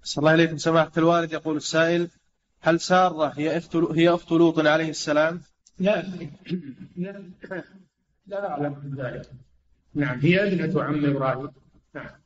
صلى الله عليكم سماحة الوالد. يقول السائل: هل سارة هي أخت لوط عليه السلام؟ لا لا لا أعلم من ذلك. نعم، هي ابنة عم إبراهيم. نعم.